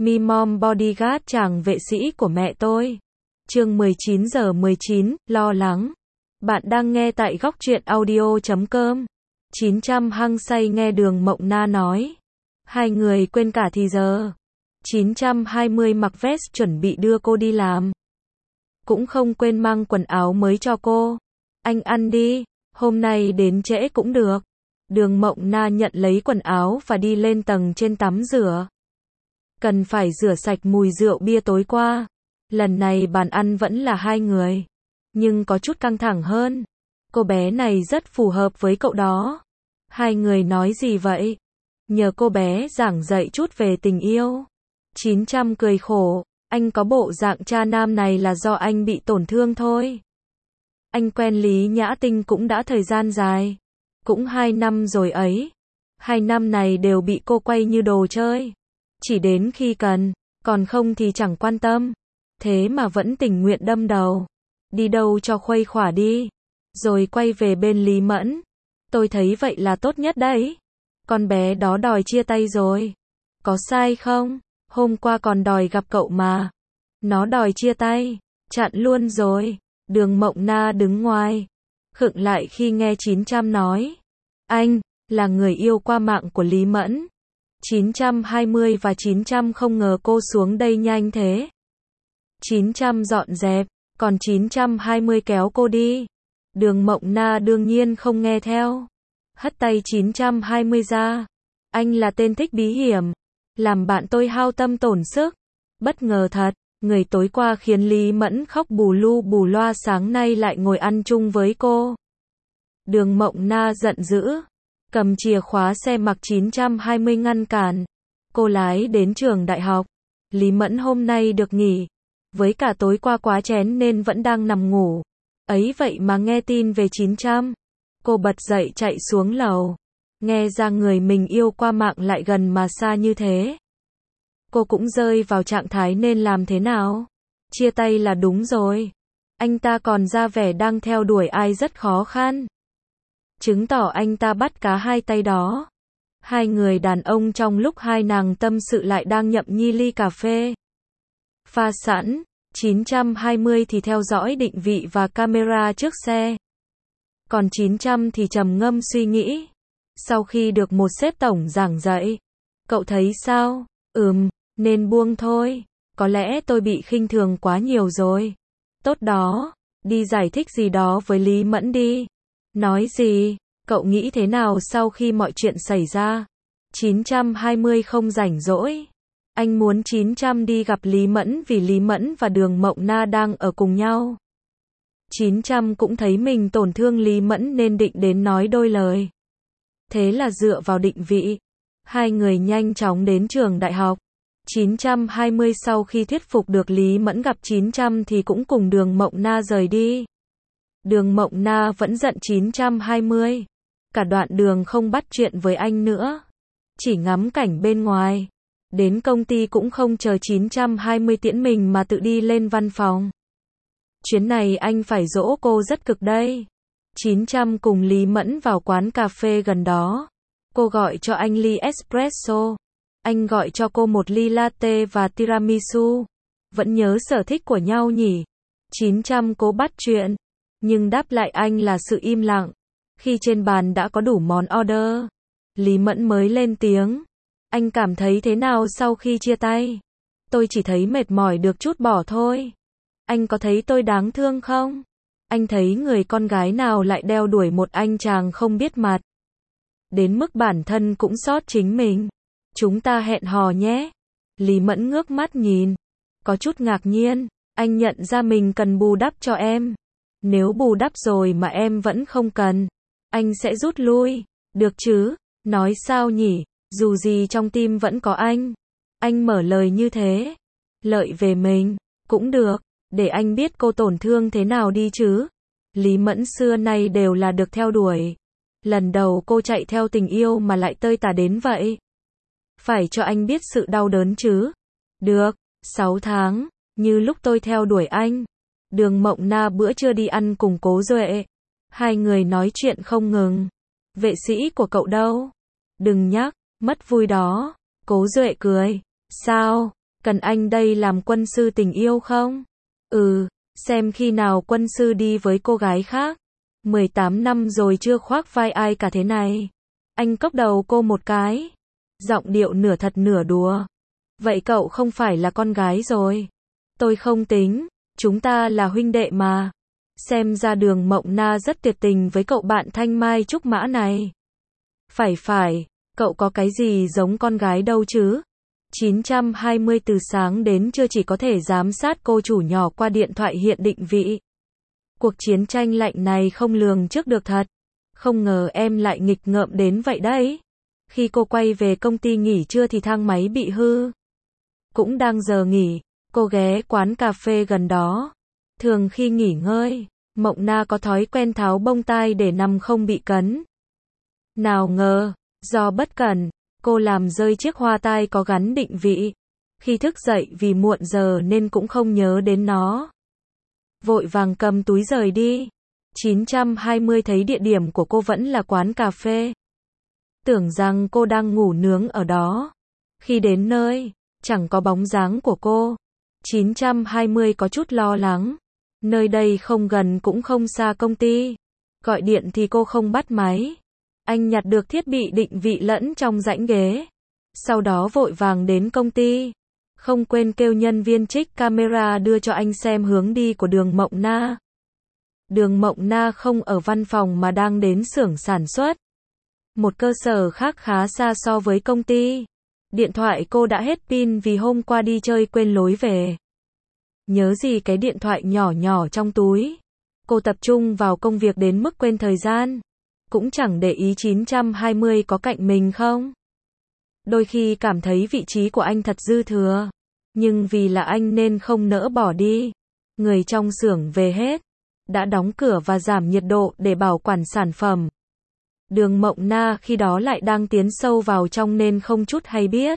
Mi Mom Bodyguard chàng vệ sĩ của mẹ tôi. Chương 19:19, lo lắng. Bạn đang nghe tại góc truyện audio.com. 900 hăng say nghe Đường Mộng Na nói. Hai người quên cả thì giờ. 920 mặc vest chuẩn bị đưa cô đi làm. Cũng không quên mang quần áo mới cho cô. Anh ăn đi, hôm nay đến trễ cũng được. Đường Mộng Na nhận lấy quần áo và đi lên tầng trên tắm rửa. Cần phải rửa sạch mùi rượu bia tối qua. Lần này bàn ăn vẫn là hai người. Nhưng có chút căng thẳng hơn. Cô bé này rất phù hợp với cậu đó. Hai người nói gì vậy? Nhờ cô bé giảng dạy chút về tình yêu. 900 cười khổ. Anh có bộ dạng cha nam này là do anh bị tổn thương thôi. Anh quen Lý Nhã Tinh cũng đã thời gian dài. Cũng 2 năm rồi ấy. 2 năm này đều bị cô quay như đồ chơi. Chỉ đến khi cần, còn không thì chẳng quan tâm. Thế mà vẫn tình nguyện đâm đầu. Đi đâu cho khuây khỏa đi. Rồi quay về bên Lý Mẫn. Tôi thấy vậy là tốt nhất đấy. Con bé đó đòi chia tay rồi. Có sai không? Hôm qua còn đòi gặp cậu mà. Nó đòi chia tay. Chặn luôn rồi. Đường Mộng Na đứng ngoài. Khựng lại khi nghe 900 nói. Anh, là người yêu qua mạng của Lý Mẫn. 920 và 900 không ngờ cô xuống đây nhanh thế. 900 dọn dẹp, còn 920 kéo cô đi. Đường Mộng Na đương nhiên không nghe theo. Hất tay 920 ra. Anh là tên thích bí hiểm. Làm bạn tôi hao tâm tổn sức. Bất ngờ thật, người tối qua khiến Lý Mẫn khóc bù lu bù loa sáng nay lại ngồi ăn chung với cô. Đường Mộng Na giận dữ. Cầm chìa khóa xe mặc 920 ngăn cản. Cô lái đến trường đại học. Lý Mẫn hôm nay được nghỉ. Với cả tối qua quá chén nên vẫn đang nằm ngủ. Ấy vậy mà nghe tin về 900. Cô bật dậy chạy xuống lầu. Nghe ra người mình yêu qua mạng lại gần mà xa như thế. Cô cũng rơi vào trạng thái nên làm thế nào? Chia tay là đúng rồi. Anh ta còn ra vẻ đang theo đuổi ai rất khó khăn. Chứng tỏ anh ta bắt cá hai tay đó. Hai người đàn ông trong lúc hai nàng tâm sự lại đang nhậm nhi ly cà phê. Pha sẵn, 920 thì theo dõi định vị và camera trước xe. Còn 900 thì trầm ngâm suy nghĩ. Sau khi được một sếp tổng giảng dạy. Cậu thấy sao? Nên buông thôi. Có lẽ tôi bị khinh thường quá nhiều rồi. Tốt đó, đi giải thích gì đó với Lý Mẫn đi. Nói gì? Cậu nghĩ thế nào sau khi mọi chuyện xảy ra? 920 không rảnh rỗi. Anh muốn 900 đi gặp Lý Mẫn vì Lý Mẫn và Đường Mộng Na đang ở cùng nhau. 900 cũng thấy mình tổn thương Lý Mẫn nên định đến nói đôi lời. Thế là dựa vào định vị. Hai người nhanh chóng đến trường đại học. 920 sau khi thuyết phục được Lý Mẫn gặp 900 thì cũng cùng Đường Mộng Na rời đi. Đường Mộng Na vẫn giận 920. Cả đoạn đường không bắt chuyện với anh nữa. Chỉ ngắm cảnh bên ngoài. Đến công ty cũng không chờ 920 tiễn mình mà tự đi lên văn phòng. Chuyến này anh phải dỗ cô rất cực đây. 900 cùng Lý Mẫn vào quán cà phê gần đó. Cô gọi cho anh ly espresso. Anh gọi cho cô một ly latte và tiramisu. Vẫn nhớ sở thích của nhau nhỉ? 900 cố bắt chuyện. Nhưng đáp lại anh là sự im lặng. Khi trên bàn đã có đủ món order. Lý Mẫn mới lên tiếng. Anh cảm thấy thế nào sau khi chia tay? Tôi chỉ thấy mệt mỏi được chút bỏ thôi. Anh có thấy tôi đáng thương không? Anh thấy người con gái nào lại đeo đuổi một anh chàng không biết mặt. Đến mức bản thân cũng xót chính mình. Chúng ta hẹn hò nhé. Lý Mẫn ngước mắt nhìn. Có chút ngạc nhiên. Anh nhận ra mình cần bù đắp cho em. Nếu bù đắp rồi mà em vẫn không cần. Anh sẽ rút lui. Được chứ? Nói sao nhỉ? Dù gì trong tim vẫn có anh. Anh mở lời như thế. Lợi về mình. Cũng được. Để anh biết cô tổn thương thế nào đi chứ. Lý Mẫn xưa nay đều là được theo đuổi. Lần đầu cô chạy theo tình yêu mà lại tơi tả đến vậy. Phải cho anh biết sự đau đớn chứ. Được. 6 tháng. Như lúc tôi theo đuổi anh. Đường Mộng Na bữa trưa đi ăn cùng Cố Duệ. Hai người nói chuyện không ngừng. Vệ sĩ của cậu đâu? Đừng nhắc, mất vui đó. Cố Duệ cười. Sao? Cần anh đây làm quân sư tình yêu không? Ừ, xem khi nào quân sư đi với cô gái khác. 18 năm rồi chưa khoác vai ai cả thế này. Anh cốc đầu cô một cái. Giọng điệu nửa thật nửa đùa. Vậy cậu không phải là con gái rồi. Tôi không tính, chúng ta là huynh đệ mà. Xem ra Đường Mộng Na rất tuyệt tình với cậu bạn thanh mai trúc mã này. Phải, cậu có cái gì giống con gái đâu chứ. 920 từ sáng đến trưa chỉ có thể giám sát cô chủ nhỏ qua điện thoại hiện định vị. Cuộc chiến tranh lạnh này không lường trước được thật. Không ngờ em lại nghịch ngợm đến vậy đấy. Khi cô quay về công ty nghỉ trưa thì thang máy bị hư. Cũng đang giờ nghỉ, cô ghé quán cà phê gần đó. Thường khi nghỉ ngơi, Mộng Na có thói quen tháo bông tai để nằm không bị cấn. Nào ngờ, do bất cẩn, cô làm rơi chiếc hoa tai có gắn định vị. Khi thức dậy vì muộn giờ nên cũng không nhớ đến nó. Vội vàng cầm túi rời đi. 920 thấy địa điểm của cô vẫn là quán cà phê. Tưởng rằng cô đang ngủ nướng ở đó. Khi đến nơi, chẳng có bóng dáng của cô. 920 có chút lo lắng. Nơi đây không gần cũng không xa công ty. Gọi điện thì cô không bắt máy. Anh nhặt được thiết bị định vị lẫn trong rãnh ghế. Sau đó vội vàng đến công ty. Không quên kêu nhân viên trích camera đưa cho anh xem hướng đi của Đường Mộng Na. Đường Mộng Na không ở văn phòng mà đang đến xưởng sản xuất. Một cơ sở khác khá xa so với công ty. Điện thoại cô đã hết pin vì hôm qua đi chơi quên lối về. Nhớ gì cái điện thoại nhỏ nhỏ trong túi. Cô tập trung vào công việc đến mức quên thời gian. Cũng chẳng để ý 920 có cạnh mình không. Đôi khi cảm thấy vị trí của anh thật dư thừa. Nhưng vì là anh nên không nỡ bỏ đi. Người trong xưởng về hết. Đã đóng cửa và giảm nhiệt độ để bảo quản sản phẩm. Đường Mộng Na khi đó lại đang tiến sâu vào trong nên không chút hay biết.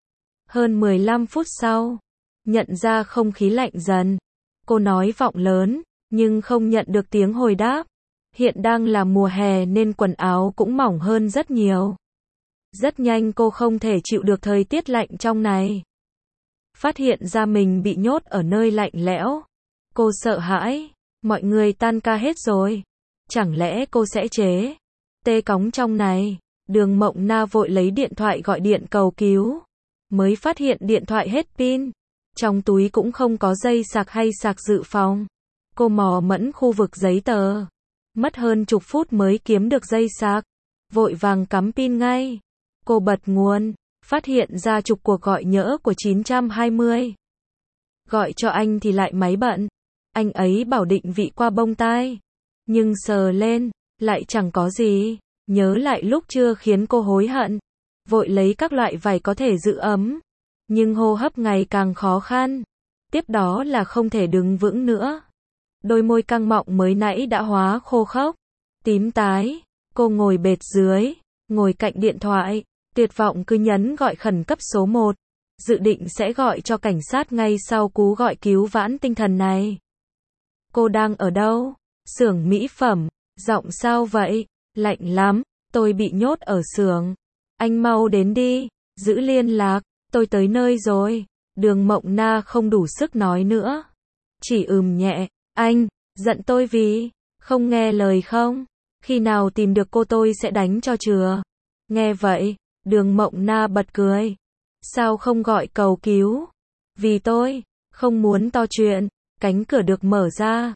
Hơn 15 phút sau, nhận ra không khí lạnh dần. Cô nói vọng lớn, nhưng không nhận được tiếng hồi đáp. Hiện đang là mùa hè nên quần áo cũng mỏng hơn rất nhiều. Rất nhanh cô không thể chịu được thời tiết lạnh trong này. Phát hiện ra mình bị nhốt ở nơi lạnh lẽo. Cô sợ hãi, mọi người tan ca hết rồi. Chẳng lẽ cô sẽ tê cóng trong này. Đường Mộng Na vội lấy điện thoại gọi điện cầu cứu. Mới phát hiện điện thoại hết pin. Trong túi cũng không có dây sạc hay sạc dự phòng. Cô mò mẫm khu vực giấy tờ. Mất hơn chục phút mới kiếm được dây sạc. Vội vàng cắm pin ngay. Cô bật nguồn. Phát hiện ra chục cuộc gọi nhỡ của 920. Gọi cho anh thì lại máy bận. Anh ấy bảo định vị qua bông tai. Nhưng sờ lên, lại chẳng có gì. Nhớ lại lúc trưa khiến cô hối hận. Vội lấy các loại vải có thể giữ ấm. Nhưng hô hấp ngày càng khó khăn. Tiếp đó là không thể đứng vững nữa. Đôi môi căng mọng mới nãy đã hóa khô khốc. Tím tái. Cô ngồi bệt dưới. Ngồi cạnh điện thoại. Tuyệt vọng cứ nhấn gọi khẩn cấp số 1. Dự định sẽ gọi cho cảnh sát ngay sau cú gọi cứu vãn tinh thần này. Cô đang ở đâu? Xưởng mỹ phẩm. Giọng sao vậy? Lạnh lắm. Tôi bị nhốt ở xưởng. Anh mau đến đi. Giữ liên lạc. Tôi tới nơi rồi. Đường Mộng Na không đủ sức nói nữa. Chỉ nhẹ. Anh, giận tôi vì không nghe lời không? Khi nào tìm được cô tôi sẽ đánh cho chừa. Nghe vậy, Đường Mộng Na bật cười. Sao không gọi cầu cứu? Vì tôi không muốn to chuyện. Cánh cửa được mở ra.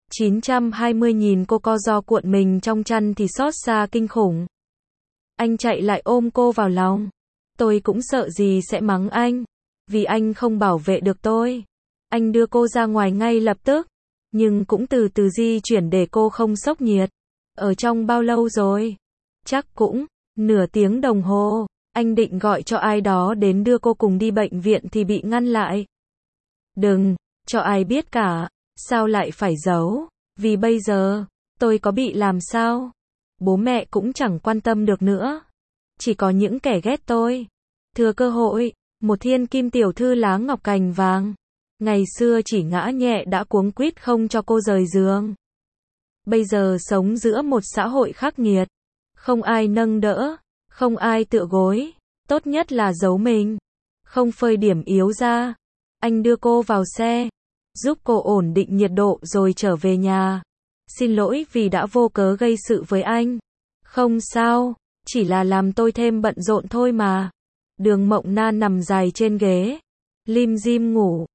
920 nhìn cô co ro cuộn mình trong chăn thì xót xa kinh khủng. Anh chạy lại ôm cô vào lòng. Tôi cũng sợ gì sẽ mắng anh. Vì anh không bảo vệ được tôi. Anh đưa cô ra ngoài ngay lập tức. Nhưng cũng từ từ di chuyển để cô không sốc nhiệt. Ở trong bao lâu rồi? Chắc cũng nửa tiếng đồng hồ. Anh định gọi cho ai đó đến đưa cô cùng đi bệnh viện thì bị ngăn lại. Đừng cho ai biết cả. Sao lại phải giấu? Vì bây giờ, tôi có bị làm sao? Bố mẹ cũng chẳng quan tâm được nữa. Chỉ có những kẻ ghét tôi. Thừa cơ hội, một thiên kim tiểu thư lá ngọc cành vàng. Ngày xưa chỉ ngã nhẹ đã cuống quýt không cho cô rời giường. Bây giờ sống giữa một xã hội khắc nghiệt. Không ai nâng đỡ, không ai tựa gối. Tốt nhất là giấu mình. không phơi điểm yếu ra. Anh đưa cô vào xe, giúp cô ổn định nhiệt độ rồi trở về nhà. Xin lỗi vì đã vô cớ gây sự với anh. Không sao, chỉ là làm tôi thêm bận rộn thôi mà. Đường Mộng Na nằm dài trên ghế, lim dim ngủ.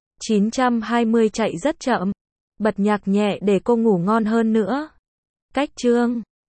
920 chạy rất chậm, bật nhạc nhẹ để cô ngủ ngon hơn nữa. Cách chương